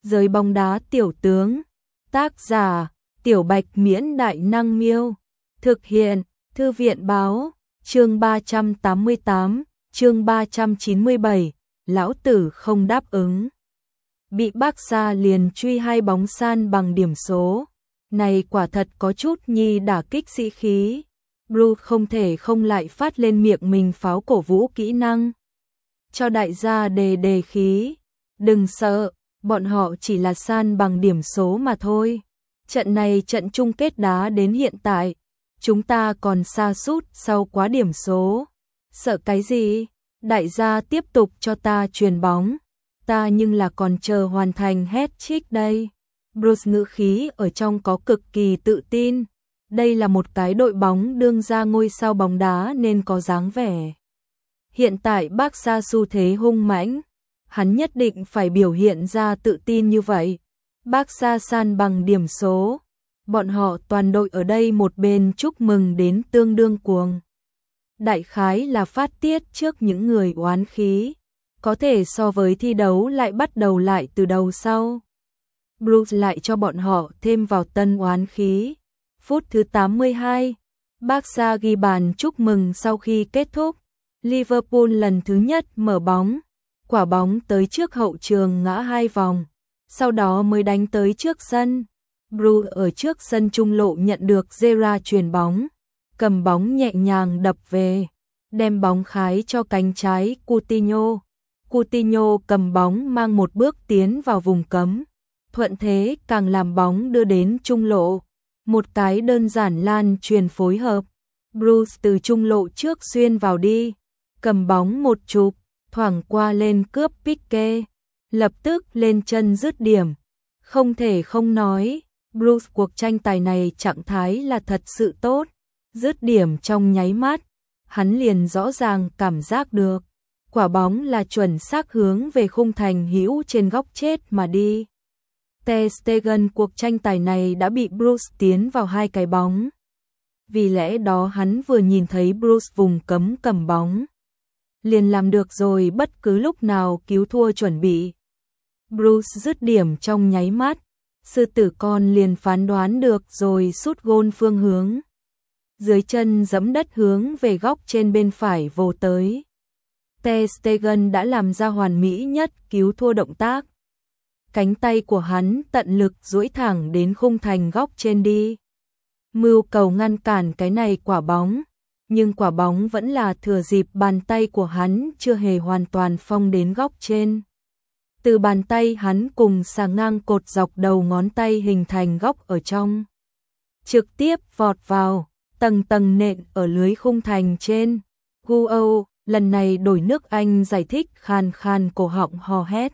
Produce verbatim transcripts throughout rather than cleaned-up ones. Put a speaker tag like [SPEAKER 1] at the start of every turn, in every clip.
[SPEAKER 1] Giới bóng đá tiểu tướng. Tác giả: Tiểu Bạch Miễn Đại Năng Miêu. Thực hiện: Thư viện báo. Chương ba trăm tám mươi tám, chương ba trăm chín mươi bảy, lão tử không đáp ứng. Bị Barca liền truy hai bóng san bằng điểm số. Này quả thật có chút nhi đả kích sĩ khí. Bruce không thể không lại phát lên miệng mình pháo cổ vũ kỹ năng. Cho đại gia đề đề khí. Đừng sợ, bọn họ chỉ là san bằng điểm số mà thôi. Trận này trận chung kết đá đến hiện tại. Chúng ta còn xa sút sau quá điểm số. Sợ cái gì? Đại gia tiếp tục cho ta chuyền bóng. Ta nhưng là còn chờ hoàn thành hat-trick đây. Bruce ngữ khí ở trong có cực kỳ tự tin. Đây là một cái đội bóng đương ra ngôi sao bóng đá nên có dáng vẻ. Hiện tại Barca xu thế hung mãnh. Hắn nhất định phải biểu hiện ra tự tin như vậy. Barca san bằng điểm số. Bọn họ toàn đội ở đây một bên chúc mừng đến tương đương cuồng. Đại khái là phát tiết trước những người oán khí. Có thể so với thi đấu lại bắt đầu lại từ đầu sau. Bruce lại cho bọn họ thêm vào tân oán khí. Phút thứ tám mươi hai, Barca ghi bàn chúc mừng sau khi kết thúc. Liverpool lần thứ nhất mở bóng. Quả bóng tới trước hậu trường ngã hai vòng. Sau đó mới đánh tới trước sân. Bruce ở trước sân trung lộ nhận được Gerrard chuyền bóng. Cầm bóng nhẹ nhàng đập về. Đem bóng khái cho cánh trái Coutinho. Coutinho cầm bóng mang một bước tiến vào vùng cấm. Thuận thế càng làm bóng đưa đến trung lộ. Một cái đơn giản lan truyền phối hợp. Bruce từ trung lộ trước xuyên vào đi. Cầm bóng một chụp, thoảng qua lên cướp Pique. Lập tức lên chân dứt điểm. Không thể không nói, Bruce cuộc tranh tài này trạng thái là thật sự tốt. Dứt điểm trong nháy mắt, hắn liền rõ ràng cảm giác được. Quả bóng là chuẩn xác hướng về khung thành hữu trên góc chết mà đi. Ter Stegen cuộc tranh tài này đã bị Bruce tiến vào hai cái bóng. Vì lẽ đó hắn vừa nhìn thấy Bruce vùng cấm cầm bóng. Liền làm được rồi bất cứ lúc nào cứu thua chuẩn bị. Bruce dứt điểm trong nháy mắt. Sư tử con liền phán đoán được rồi sút gôn phương hướng. Dưới chân giẫm đất hướng về góc trên bên phải vồ tới. Ter Stegen đã làm ra hoàn mỹ nhất cứu thua động tác. Cánh tay của hắn tận lực duỗi thẳng đến khung thành góc trên đi. Mưu cầu ngăn cản cái này quả bóng. Nhưng quả bóng vẫn là thừa dịp bàn tay của hắn chưa hề hoàn toàn phong đến góc trên. Từ bàn tay hắn cùng xà ngang cột dọc đầu ngón tay hình thành góc ở trong. Trực tiếp vọt vào, tầng tầng nện ở lưới khung thành trên. Guo, lần này đổi nước Anh giải thích khan khan cổ họng hò hét.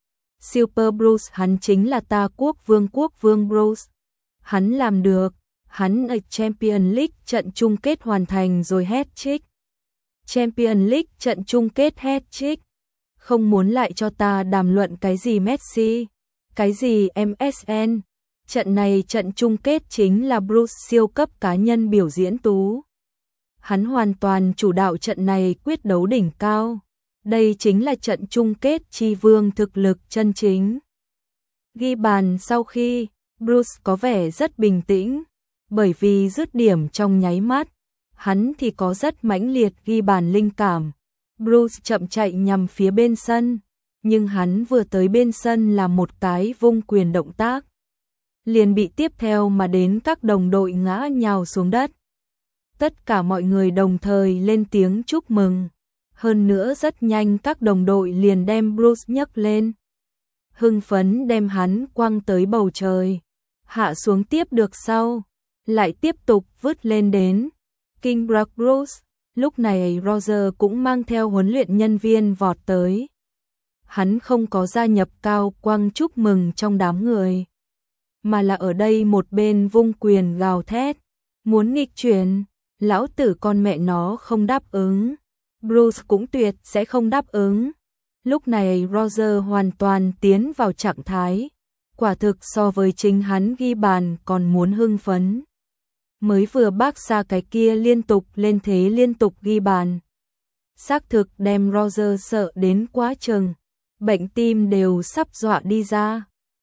[SPEAKER 1] Super Bruce, hắn chính là ta quốc vương quốc vương Bruce. Hắn làm được, hắn ở Champions League trận chung kết hoàn thành rồi hat-trick. Champions League trận chung kết hat-trick. Không muốn lại cho ta đàm luận cái gì Messi, cái gì em ét en. Trận này trận chung kết chính là Bruce siêu cấp cá nhân biểu diễn tú. Hắn hoàn toàn chủ đạo trận này quyết đấu đỉnh cao. Đây chính là trận chung kết tri vương thực lực chân chính. Ghi bàn sau khi, Bruce có vẻ rất bình tĩnh, bởi vì dứt điểm trong nháy mắt, hắn thì có rất mãnh liệt ghi bàn linh cảm. Bruce chậm chạy nhằm phía bên sân, nhưng hắn vừa tới bên sân là một cái vung quyền động tác. Liền bị tiếp theo mà đến các đồng đội ngã nhào xuống đất. Tất cả mọi người đồng thời lên tiếng chúc mừng. Hơn nữa rất nhanh các đồng đội liền đem Bruce nhấc lên. Hưng phấn đem hắn quăng tới bầu trời. Hạ xuống tiếp được sau. Lại tiếp tục vứt lên đến King Bruce. Lúc này Roger cũng mang theo huấn luyện nhân viên vọt tới. Hắn không có gia nhập cao quang chúc mừng trong đám người. Mà là ở đây một bên vung quyền gào thét. Muốn nghịch chuyển, lão tử con mẹ nó không đáp ứng. Bruce cũng tuyệt sẽ không đáp ứng. Lúc này Roger hoàn toàn tiến vào trạng thái. Quả thực so với chính hắn ghi bàn còn muốn hưng phấn. Mới vừa Barca cái kia liên tục lên thế liên tục ghi bàn. Xác thực đem Roger sợ đến quá chừng. Bệnh tim đều sắp dọa đi ra.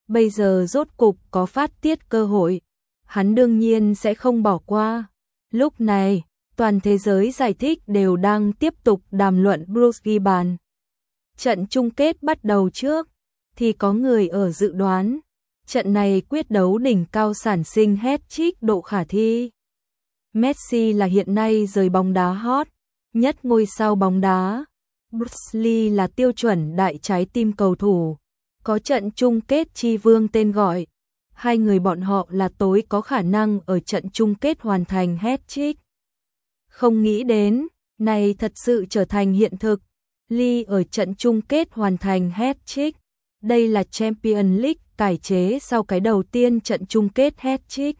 [SPEAKER 1] bây giờ rốt cục có phát tiết cơ hội, hắn đương nhiên sẽ không bỏ qua. Lúc này, toàn thế giới giải thích đều đang tiếp tục đàm luận Bruce ghi bàn. Trận chung kết bắt đầu trước, thì có người ở dự đoán, trận này quyết đấu đỉnh cao sản sinh hat-trick độ khả thi. Messi là hiện nay giới bóng đá hot nhất ngôi sao bóng đá. Bruce Lee là tiêu chuẩn đại trái tim cầu thủ, có trận chung kết chi vương tên gọi. Hai người bọn họ là tối có khả năng ở trận chung kết hoàn thành hat-trick. Không nghĩ đến, này thật sự trở thành hiện thực. Lee ở trận chung kết hoàn thành hat-trick. Đây là Champions League cải chế sau cái đầu tiên trận chung kết hat-trick.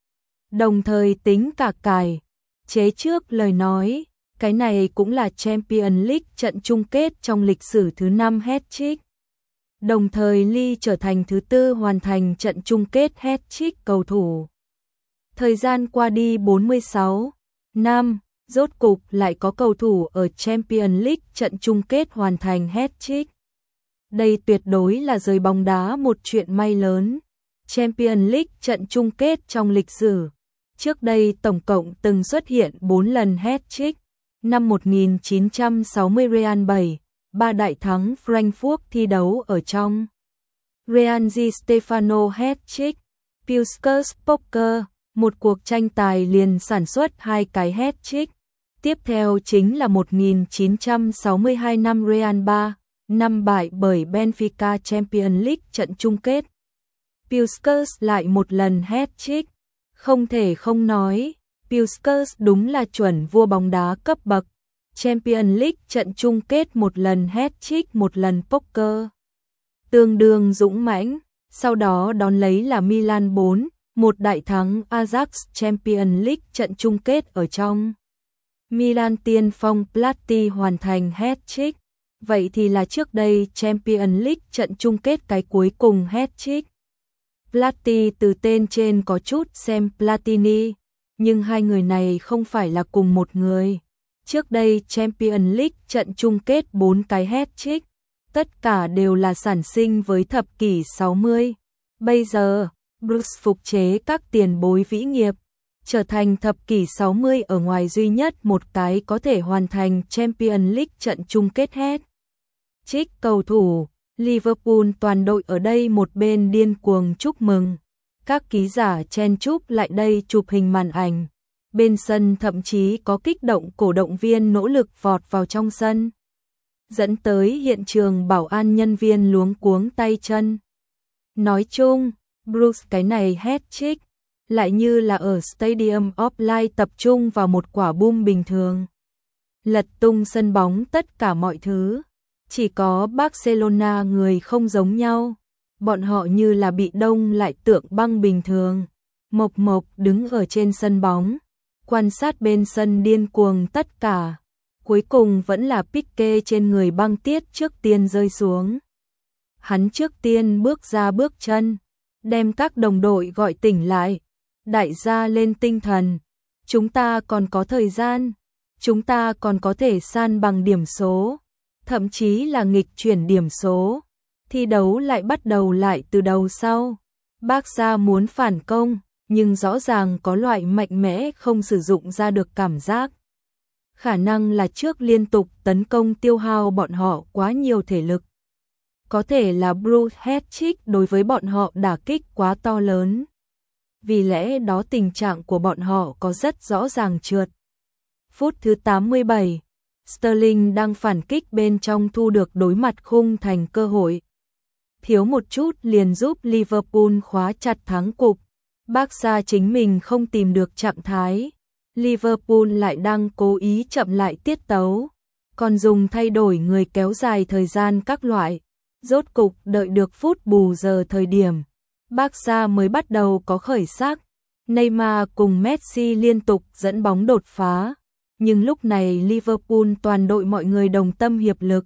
[SPEAKER 1] Đồng thời tính cả cải chế trước lời nói, cái này cũng là Champions League trận chung kết trong lịch sử thứ năm hat-trick. Đồng thời Lee trở thành thứ tư hoàn thành trận chung kết hat-trick cầu thủ. Thời gian qua đi bốn mươi sáu năm, rốt cục lại có cầu thủ ở Champions League trận chung kết hoàn thành hat-trick. Đây tuyệt đối là giới bóng đá một chuyện may lớn. Champions League trận chung kết trong lịch sử. Trước đây tổng cộng từng xuất hiện bốn lần hat-trick. Năm một nghìn chín trăm sáu mươi Real bảy, ba đại thắng Frankfurt thi đấu ở trong. Real Di Stefano hat-trick. Puskas Poker, một cuộc tranh tài liền sản xuất hai cái hat-trick. Tiếp theo chính là một nghìn chín trăm sáu mươi hai năm Real ba, năm bại bởi Benfica Champions League trận chung kết. Puskas lại một lần hat-trick. Không thể không nói, Puskas đúng là chuẩn vua bóng đá cấp bậc. Champions League trận chung kết một lần hat-trick một lần poker. Tương đương dũng mãnh, sau đó đón lấy là Milan bốn, một đại thắng Ajax Champions League trận chung kết ở trong. Milan tiên phong Platini hoàn thành hat-trick. Vậy thì là trước đây Champions League trận chung kết cái cuối cùng hat-trick. Platini từ tên trên có chút xem Platini, nhưng hai người này không phải là cùng một người. Trước đây Champions League trận chung kết bốn cái hat-trick, tất cả đều là sản sinh với thập kỷ sáu mươi. Bây giờ, Bruce phục chế các tiền bối vĩ nghiệp, trở thành thập kỷ sáu mươi ở ngoài duy nhất một cái có thể hoàn thành Champions League trận chung kết hat-trick cầu thủ. Liverpool toàn đội ở đây một bên điên cuồng chúc mừng. Các ký giả chen chúc lại đây chụp hình màn ảnh. Bên sân thậm chí có kích động cổ động viên nỗ lực vọt vào trong sân, dẫn tới hiện trường bảo an nhân viên luống cuống tay chân. Nói chung, Bruce cái này hat-trick, lại như là ở Stadium of Light tập trung vào một quả bom bình thường. Lật tung sân bóng tất cả mọi thứ. Chỉ có Barcelona người không giống nhau. Bọn họ như là bị đông lại tượng băng bình thường. Mộc mộc đứng ở trên sân bóng, quan sát bên sân điên cuồng tất cả. Cuối cùng vẫn là Pique trên người băng tiết trước tiên rơi xuống. Hắn trước tiên bước ra bước chân, đem các đồng đội gọi tỉnh lại. Đại gia lên tinh thần, chúng ta còn có thời gian, chúng ta còn có thể san bằng điểm số, thậm chí là nghịch chuyển điểm số. Thi đấu lại bắt đầu lại từ đầu sau. Barca muốn phản công, nhưng rõ ràng có loại mạnh mẽ không sử dụng ra được cảm giác. Khả năng là trước liên tục tấn công tiêu hao bọn họ quá nhiều thể lực. Có thể là Bruce hat-trick đối với bọn họ đả kích quá to lớn. Vì lẽ đó tình trạng của bọn họ có rất rõ ràng trượt. Phút thứ tám mươi bảy, Sterling đang phản kích bên trong thu được đối mặt khung thành cơ hội. Thiếu một chút liền giúp Liverpool khóa chặt thắng cục. Barca chính mình không tìm được trạng thái. Liverpool lại đang cố ý chậm lại tiết tấu, còn dùng thay đổi người kéo dài thời gian các loại. Rốt cục đợi được phút bù giờ thời điểm, Barca mới bắt đầu có khởi sắc. Neymar cùng Messi liên tục dẫn bóng đột phá, nhưng lúc này Liverpool toàn đội mọi người đồng tâm hiệp lực.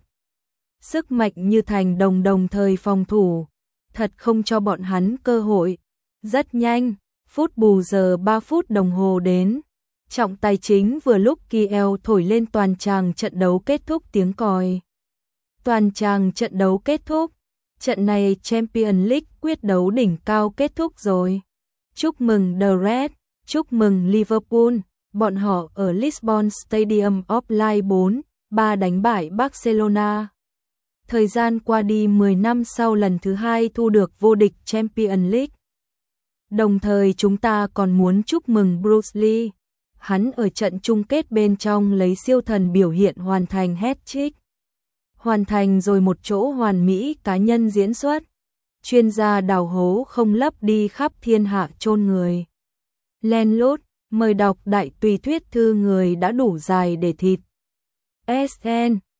[SPEAKER 1] Sức mạnh như thành đồng đồng thời phòng thủ, thật không cho bọn hắn cơ hội. Rất nhanh, phút bù giờ ba phút đồng hồ đến. Trọng tài chính vừa lúc Kiel thổi lên toàn tràng trận đấu kết thúc tiếng còi. Toàn tràng trận đấu kết thúc, Trận này Champions League quyết đấu đỉnh cao kết thúc rồi. Chúc mừng The Reds, chúc mừng Liverpool, bọn họ ở Lisbon Stadium of Light bốn ba đánh bại Barcelona. Thời gian qua đi mười năm sau lần thứ hai thu được vô địch Champions League. Đồng thời chúng ta còn muốn chúc mừng Bruce Lee. Hắn ở trận chung kết bên trong lấy siêu thần biểu hiện hoàn thành hat-trick. Hoàn thành rồi một chỗ hoàn mỹ cá nhân diễn xuất. Chuyên gia đào hố không lấp đi khắp thiên hạ chôn người. Len lút, mời đọc đại tùy thuyết thư người đã đủ dài để thịt. ét en